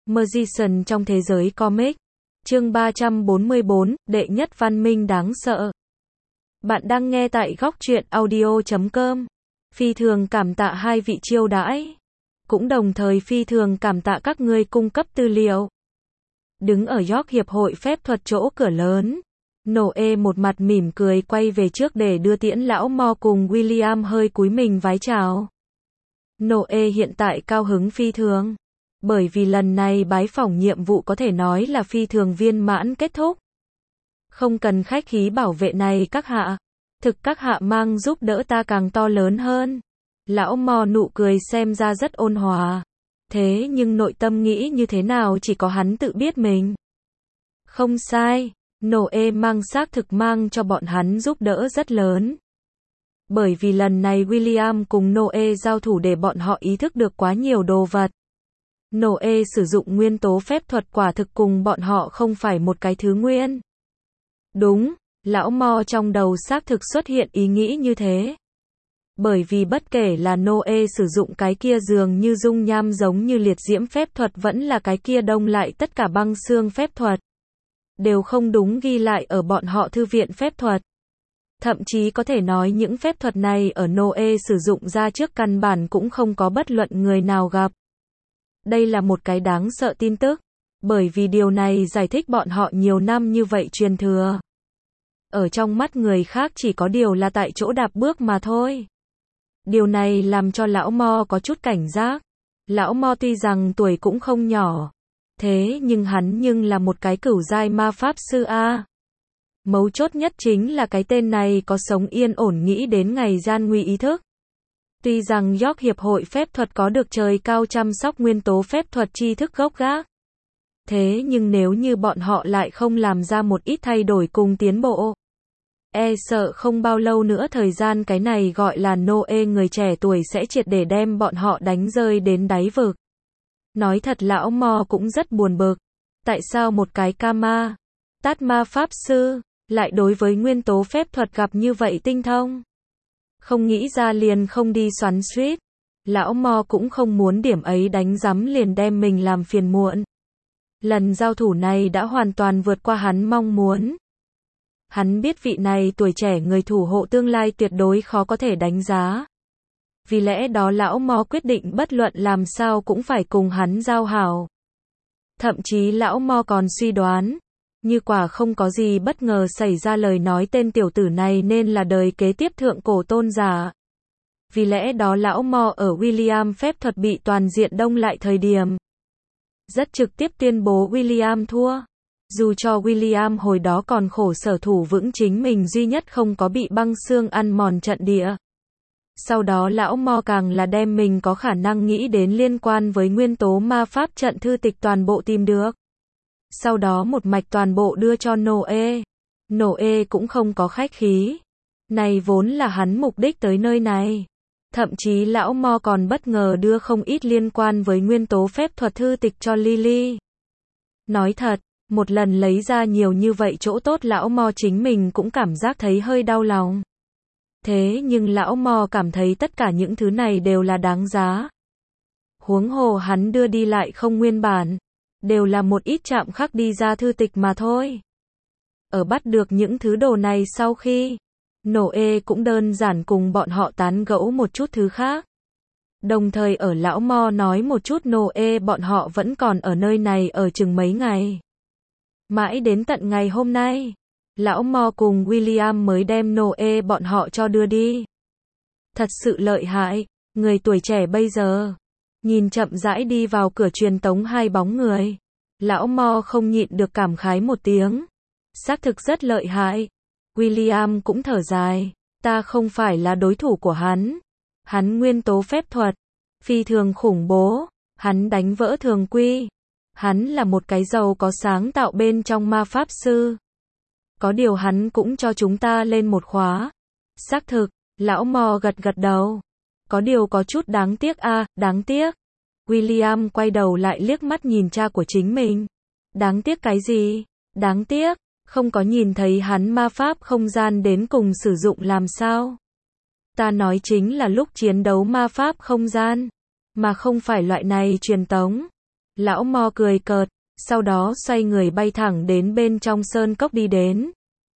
Magician trong thế giới comic. Chương 344, đệ nhất văn minh đáng sợ. Bạn đang nghe tại góc truyện audio.com. Phi thường cảm tạ hai vị chiêu đãi. Cũng đồng thời phi thường cảm tạ các ngươi cung cấp tư liệu. Đứng ở York Hiệp hội phép thuật chỗ cửa lớn, Noe một mặt mỉm cười quay về trước để đưa tiễn lão Mo cùng William hơi cúi mình vái chào. Noe hiện tại cao hứng phi thường, bởi vì lần này bái phỏng nhiệm vụ có thể nói là phi thường viên mãn kết thúc. Không cần khách khí bảo vệ này các hạ. Thực các hạ mang giúp đỡ ta càng to lớn hơn. Lão Mo nụ cười xem ra rất ôn hòa. Thế nhưng nội tâm nghĩ như thế nào chỉ có hắn tự biết mình. Không sai, Noe xác thực mang cho bọn hắn giúp đỡ rất lớn. Bởi vì lần này William cùng Noe giao thủ để bọn họ ý thức được quá nhiều đồ vật. Noe sử dụng nguyên tố phép thuật quả thực cùng bọn họ không phải một cái thứ nguyên. Đúng, lão Mo trong đầu xác thực xuất hiện ý nghĩ như thế. Bởi vì bất kể là Noe sử dụng cái kia dường như dung nham giống như liệt diễm phép thuật vẫn là cái kia đông lại tất cả băng xương phép thuật, đều không đúng ghi lại ở bọn họ thư viện phép thuật. Thậm chí có thể nói những phép thuật này ở Noe sử dụng ra trước căn bản cũng không có bất luận người nào gặp. Đây là một cái đáng sợ tin tức, bởi vì điều này giải thích bọn họ nhiều năm như vậy truyền thừa. Ở trong mắt người khác chỉ có điều là tại chỗ đạp bước mà thôi. Điều này làm cho lão Mo có chút cảnh giác. Lão Mo tuy rằng tuổi cũng không nhỏ, thế nhưng hắn là một cái cửu giai ma pháp sư a. Mấu chốt nhất chính là cái tên này có sống yên ổn nghĩ đến ngày gian nguy ý thức. Tuy rằng York Hiệp hội phép thuật có được trời cao chăm sóc nguyên tố phép thuật tri thức gốc gác. Thế nhưng nếu như bọn họ lại không làm ra một ít thay đổi cùng tiến bộ, e sợ không bao lâu nữa thời gian cái này gọi là Noe người trẻ tuổi sẽ triệt để đem bọn họ đánh rơi đến đáy vực. Nói thật lão Mo cũng rất buồn bực. Tại sao một cái Kama, Tát ma pháp sư, lại đối với nguyên tố phép thuật gặp như vậy tinh thông? Không nghĩ ra liền không đi xoắn xuýt. Lão Mo cũng không muốn điểm ấy đánh rắm liền đem mình làm phiền muộn. Lần giao thủ này đã hoàn toàn vượt qua hắn mong muốn. Hắn biết vị này tuổi trẻ người thủ hộ tương lai tuyệt đối khó có thể đánh giá. Vì lẽ đó lão Mo quyết định bất luận làm sao cũng phải cùng hắn giao hảo. Thậm chí lão Mo còn suy đoán, như quả không có gì bất ngờ xảy ra lời nói tên tiểu tử này nên là đời kế tiếp thượng cổ tôn giả. Vì lẽ đó lão Mo ở William phép thuật bị toàn diện đông lại thời điểm, rất trực tiếp tuyên bố William thua. Dù cho William hồi đó còn khổ sở thủ vững chính mình duy nhất không có bị băng xương ăn mòn trận địa. Sau đó lão Mo càng là đem mình có khả năng nghĩ đến liên quan với nguyên tố ma pháp trận thư tịch toàn bộ tìm được. Sau đó một mạch toàn bộ đưa cho Noe. Noe cũng không có khách khí. Này vốn là hắn mục đích tới nơi này. Thậm chí lão Mo còn bất ngờ đưa không ít liên quan với nguyên tố phép thuật thư tịch cho Lily. Nói thật, một lần lấy ra nhiều như vậy chỗ tốt lão Mo chính mình cũng cảm giác thấy hơi đau lòng. Thế nhưng lão Mo cảm thấy tất cả những thứ này đều là đáng giá. Huống hồ hắn đưa đi lại không nguyên bản, đều là một ít chạm khắc đi ra thư tịch mà thôi. Ở bắt được những thứ đồ này sau khi, Noe cũng đơn giản cùng bọn họ tán gẫu một chút thứ khác. Đồng thời ở lão Mo nói một chút Noe bọn họ vẫn còn ở nơi này ở chừng mấy ngày. Mãi đến tận ngày hôm nay, lão Mo cùng William mới đem Noe bọn họ cho đưa đi. Thật sự lợi hại, người tuổi trẻ bây giờ. Nhìn chậm rãi đi vào cửa truyền tống hai bóng người, lão Mo không nhịn được cảm khái một tiếng. Xác thực rất lợi hại. William cũng thở dài, ta không phải là đối thủ của hắn. Hắn nguyên tố phép thuật, phi thường khủng bố, hắn đánh vỡ thường quy. Hắn là một cái giàu có sáng tạo bên trong ma pháp sư. Có điều hắn cũng cho chúng ta lên một khóa. Xác thực, lão Mo gật gật đầu. Có điều có chút đáng tiếc a, đáng tiếc. William quay đầu lại liếc mắt nhìn cha của chính mình. Đáng tiếc cái gì? Đáng tiếc, không có nhìn thấy hắn ma pháp không gian đến cùng sử dụng làm sao? Ta nói chính là lúc chiến đấu ma pháp không gian, mà không phải loại này truyền tống. Lão Mo cười cợt, sau đó xoay người bay thẳng đến bên trong sơn cốc đi đến.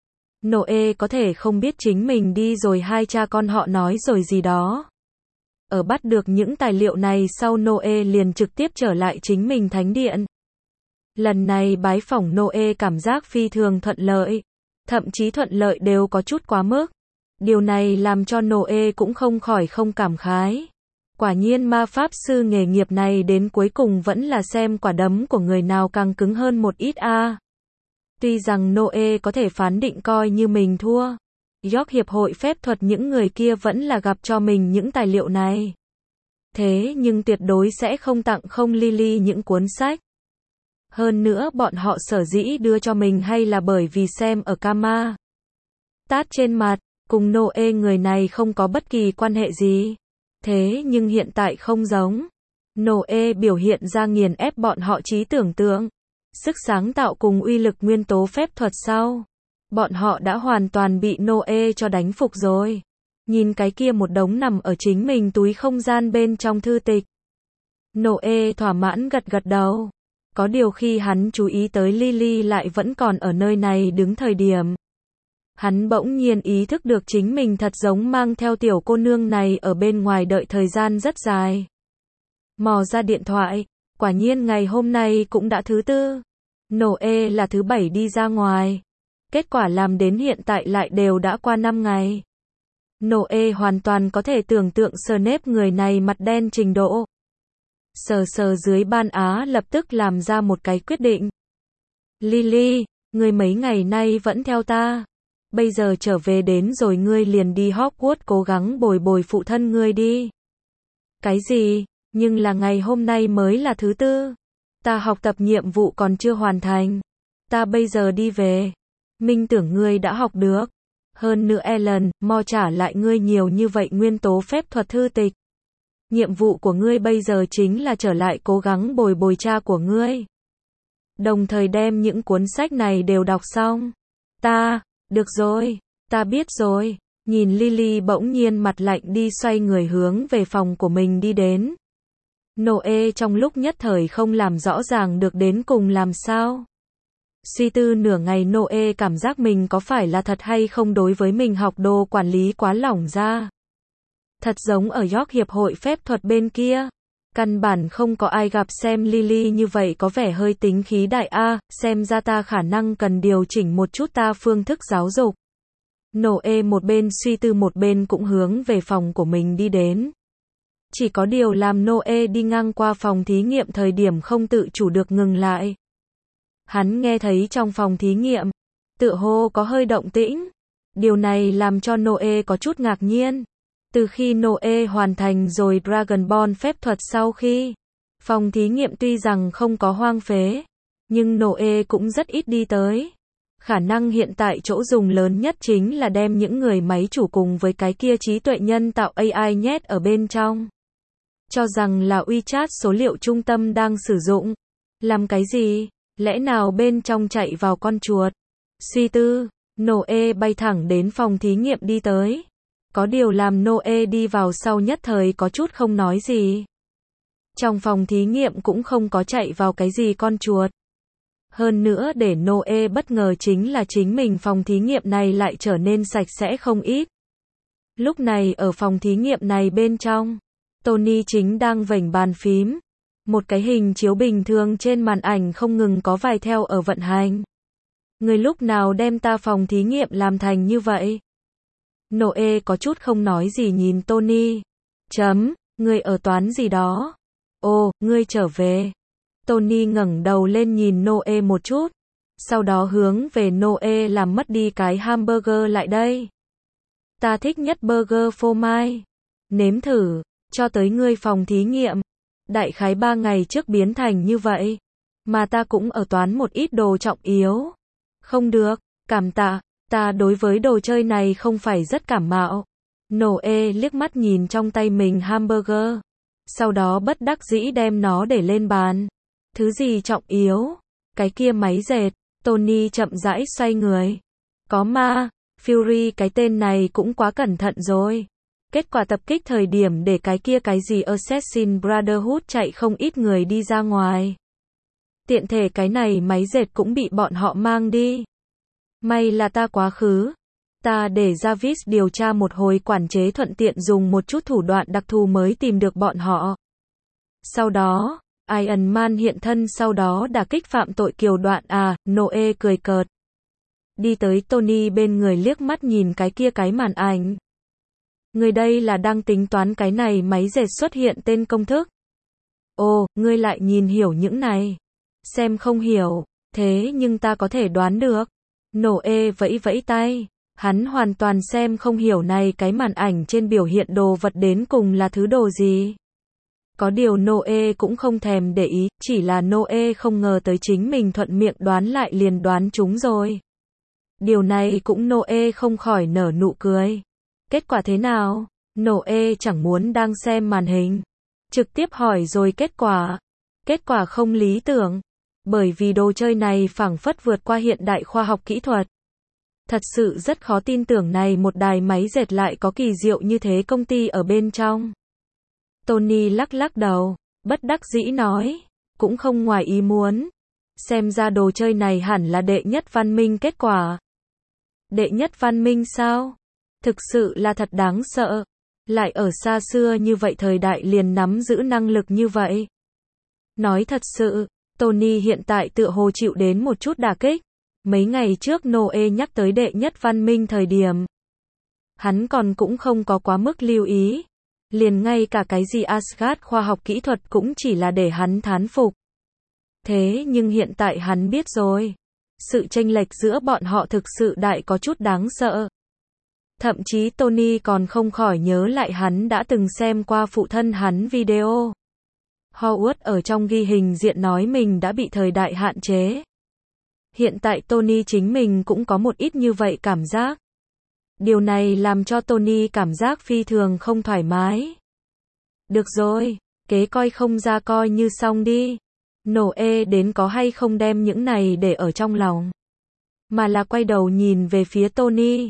Noe có thể không biết chính mình đi rồi hai cha con họ nói rồi gì đó. Ở bắt được những tài liệu này sau Noe liền trực tiếp trở lại chính mình thánh điện. Lần này bái phỏng Noe cảm giác phi thường thuận lợi. Thậm chí thuận lợi đều có chút quá mức. Điều này làm cho Noe cũng không khỏi không cảm khái. Quả nhiên ma pháp sư nghề nghiệp này đến cuối cùng vẫn là xem quả đấm của người nào càng cứng hơn một ít a. Tuy rằng Noe có thể phán định coi như mình thua. York Hiệp hội phép thuật những người kia vẫn là gặp cho mình những tài liệu này. Thế nhưng tuyệt đối sẽ không tặng không Lily những cuốn sách. Hơn nữa bọn họ sở dĩ đưa cho mình hay là bởi vì xem ở Kama. Tát trên mặt, cùng Noe người này không có bất kỳ quan hệ gì. Thế nhưng hiện tại không giống. Noe biểu hiện ra nghiền ép bọn họ trí tưởng tượng. Sức sáng tạo cùng uy lực nguyên tố phép thuật sau. Bọn họ đã hoàn toàn bị Noe cho đánh phục rồi. Nhìn cái kia một đống nằm ở chính mình túi không gian bên trong thư tịch. Noe thỏa mãn gật gật đầu. Có điều khi hắn chú ý tới Lily lại vẫn còn ở nơi này đứng thời điểm. Hắn bỗng nhiên ý thức được chính mình thật giống mang theo tiểu cô nương này ở bên ngoài đợi thời gian rất dài. Mò ra điện thoại, quả nhiên ngày hôm nay cũng đã thứ tư. Noe là thứ bảy đi ra ngoài. Kết quả làm đến hiện tại lại đều đã qua 5 ngày. Noe hoàn toàn có thể tưởng tượng Snape người này mặt đen trình độ. Sờ sờ dưới ban á lập tức làm ra một cái quyết định. Lily, ngươi mấy ngày nay vẫn theo ta. Bây giờ trở về đến rồi ngươi liền đi Hogwarts cố gắng bồi bồi phụ thân ngươi đi. Cái gì? Nhưng là ngày hôm nay mới là thứ tư. Ta học tập nhiệm vụ còn chưa hoàn thành. Ta bây giờ đi về. Minh tưởng ngươi đã học được. Hơn nữa Ellen, Mo trả lại ngươi nhiều như vậy nguyên tố phép thuật thư tịch. Nhiệm vụ của ngươi bây giờ chính là trở lại cố gắng bồi bồi cha của ngươi. Đồng thời đem những cuốn sách này đều đọc xong. Được rồi, ta biết rồi. Nhìn Lily bỗng nhiên mặt lạnh đi xoay người hướng về phòng của mình đi đến. Noe trong lúc nhất thời không làm rõ ràng được đến cùng làm sao. Suy tư nửa ngày Noe cảm giác mình có phải là thật hay không đối với mình học đồ quản lý quá lỏng ra. Thật giống ở York Hiệp hội phép thuật bên kia. Căn bản không có ai gặp xem Lily như vậy có vẻ hơi tính khí đại a, xem ra ta khả năng cần điều chỉnh một chút ta phương thức giáo dục. Noe một bên suy tư một bên cũng hướng về phòng của mình đi đến. Chỉ có điều làm Noe đi ngang qua phòng thí nghiệm thời điểm không tự chủ được ngừng lại. Hắn nghe thấy trong phòng thí nghiệm, tựa hồ có hơi động tĩnh. Điều này làm cho Noe có chút ngạc nhiên. Từ khi Noe hoàn thành rồi Dragon Ball phép thuật sau khi, phòng thí nghiệm tuy rằng không có hoang phế, nhưng Noe cũng rất ít đi tới. Khả năng hiện tại chỗ dùng lớn nhất chính là đem những người máy chủ cùng với cái kia trí tuệ nhân tạo AI nhét ở bên trong. Cho rằng là WeChat số liệu trung tâm đang sử dụng. Làm cái gì? Lẽ nào bên trong chạy vào con chuột? Suy tư, Noe bay thẳng đến phòng thí nghiệm đi tới. Có điều làm Noe đi vào sau nhất thời có chút không nói gì. Trong phòng thí nghiệm cũng không có chạy vào cái gì con chuột. Hơn nữa để Noe bất ngờ chính là chính mình phòng thí nghiệm này lại trở nên sạch sẽ không ít. Lúc này ở phòng thí nghiệm này bên trong, Tony chính đang vểnh bàn phím. Một cái hình chiếu bình thường trên màn ảnh không ngừng có vài theo ở vận hành. Người lúc nào đem ta phòng thí nghiệm làm thành như vậy? Noe có chút không nói gì nhìn Tony. Ngươi ở toán gì đó? Ồ, ngươi trở về. Tony ngẩng đầu lên nhìn Noe một chút. Sau đó hướng về Noe làm mất đi cái hamburger lại đây. Ta thích nhất burger phô mai. Nếm thử, cho tới ngươi phòng thí nghiệm. Đại khái 3 ngày trước biến thành như vậy. Mà ta cũng ở toán một ít đồ trọng yếu. Không được, cảm tạ. Ta đối với đồ chơi này không phải rất cảm mạo. Noe liếc mắt nhìn trong tay mình hamburger. Sau đó bất đắc dĩ đem nó để lên bàn. Thứ gì trọng yếu? Cái kia máy dệt. Tony chậm rãi xoay người. Có ma. Fury cái tên này cũng quá cẩn thận rồi. Kết quả tập kích thời điểm để cái kia cái gì Assassin Brotherhood chạy không ít người đi ra ngoài. Tiện thể cái này máy dệt cũng bị bọn họ mang đi. May là ta quá khứ. Ta để Jarvis điều tra một hồi quản chế thuận tiện dùng một chút thủ đoạn đặc thù mới tìm được bọn họ. Sau đó, Iron Man hiện thân sau đó đả kích phạm tội kiều đoạn à, Noe cười cợt. Đi tới Tony bên người liếc mắt nhìn cái màn ảnh. Người đây là đang tính toán cái này máy dệt xuất hiện tên công thức. Ồ, ngươi lại nhìn hiểu những này. Xem không hiểu, thế nhưng ta có thể đoán được. Noe vẫy vẫy tay. Hắn hoàn toàn xem không hiểu này cái màn ảnh trên biểu hiện đồ vật đến cùng là thứ đồ gì. Có điều Noe cũng không thèm để ý, chỉ là Noe không ngờ tới chính mình thuận miệng đoán lại liền đoán chúng rồi. Điều này cũng Noe không khỏi nở nụ cười. Kết quả thế nào? Noe chẳng muốn đang xem màn hình. Trực tiếp hỏi rồi kết quả. Kết quả không lý tưởng. Bởi vì đồ chơi này phảng phất vượt qua hiện đại khoa học kỹ thuật. Thật sự rất khó tin tưởng này một đài máy dệt lại có kỳ diệu như thế công ty ở bên trong. Tony lắc lắc đầu, bất đắc dĩ nói, cũng không ngoài ý muốn. Xem ra đồ chơi này hẳn là đệ nhất văn minh kết quả. Đệ nhất văn minh sao? Thực sự là thật đáng sợ. Lại ở xa xưa như vậy thời đại liền nắm giữ năng lực như vậy. Nói thật sự, Tony hiện tại tựa hồ chịu đến một chút đả kích. Mấy ngày trước Noe nhắc tới đệ nhất văn minh thời điểm. Hắn còn cũng không có quá mức lưu ý. Liền ngay cả cái gì Asgard khoa học kỹ thuật cũng chỉ là để hắn thán phục. Thế nhưng hiện tại hắn biết rồi. Sự chênh lệch giữa bọn họ thực sự đại có chút đáng sợ. Thậm chí Tony còn không khỏi nhớ lại hắn đã từng xem qua phụ thân hắn video. Howard ở trong ghi hình diện nói mình đã bị thời đại hạn chế. Hiện tại Tony chính mình cũng có một ít như vậy cảm giác. Điều này làm cho Tony cảm giác phi thường không thoải mái. Được rồi, kế coi không ra coi như xong đi. Noe đến có hay không đem những này để ở trong lòng. Mà là quay đầu nhìn về phía Tony.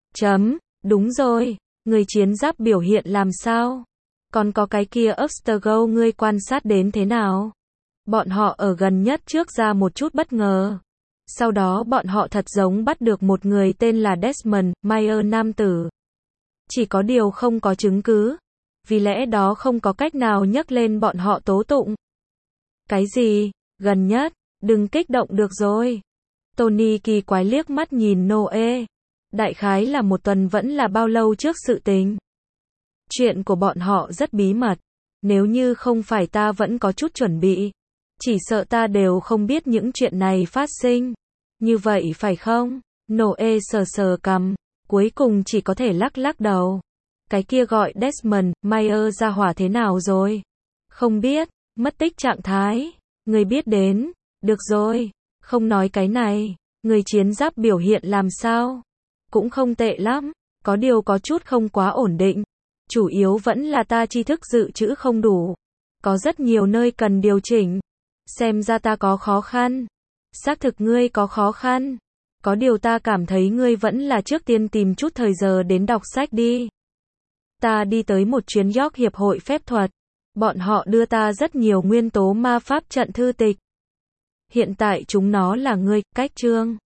Đúng rồi, người chiến giáp biểu hiện làm sao? Còn có cái kia Abstergo ngươi quan sát đến thế nào? Bọn họ ở gần nhất trước ra một chút bất ngờ. Sau đó bọn họ thật giống bắt được một người tên là Desmond Meyer nam tử. Chỉ có điều không có chứng cứ. Vì lẽ đó không có cách nào nhắc lên bọn họ tố tụng. Cái gì? Gần nhất? Đừng kích động được rồi. Tony kỳ quái liếc mắt nhìn Noe. Đại khái là một tuần vẫn là bao lâu trước sự tình. Chuyện của bọn họ rất bí mật. Nếu như không phải ta vẫn có chút chuẩn bị. Chỉ sợ ta đều không biết những chuyện này phát sinh. Như vậy phải không? Noe sờ sờ cằm. Cuối cùng chỉ có thể lắc lắc đầu. Cái kia gọi Desmond Meyer ra hỏa thế nào rồi? Không biết. Mất tích trạng thái. Người biết đến. Được rồi. Không nói cái này. Người chiến giáp biểu hiện làm sao? Cũng không tệ lắm. Có điều có chút không quá ổn định. Chủ yếu vẫn là ta tri thức dự trữ không đủ. Có rất nhiều nơi cần điều chỉnh. Xem ra ta có khó khăn. Xác thực ngươi có khó khăn. Có điều ta cảm thấy ngươi vẫn là trước tiên tìm chút thời giờ đến đọc sách đi. Ta đi tới một chuyến York Hiệp hội phép thuật. Bọn họ đưa ta rất nhiều nguyên tố ma pháp trận thư tịch. Hiện tại chúng nó là ngươi, cách chương.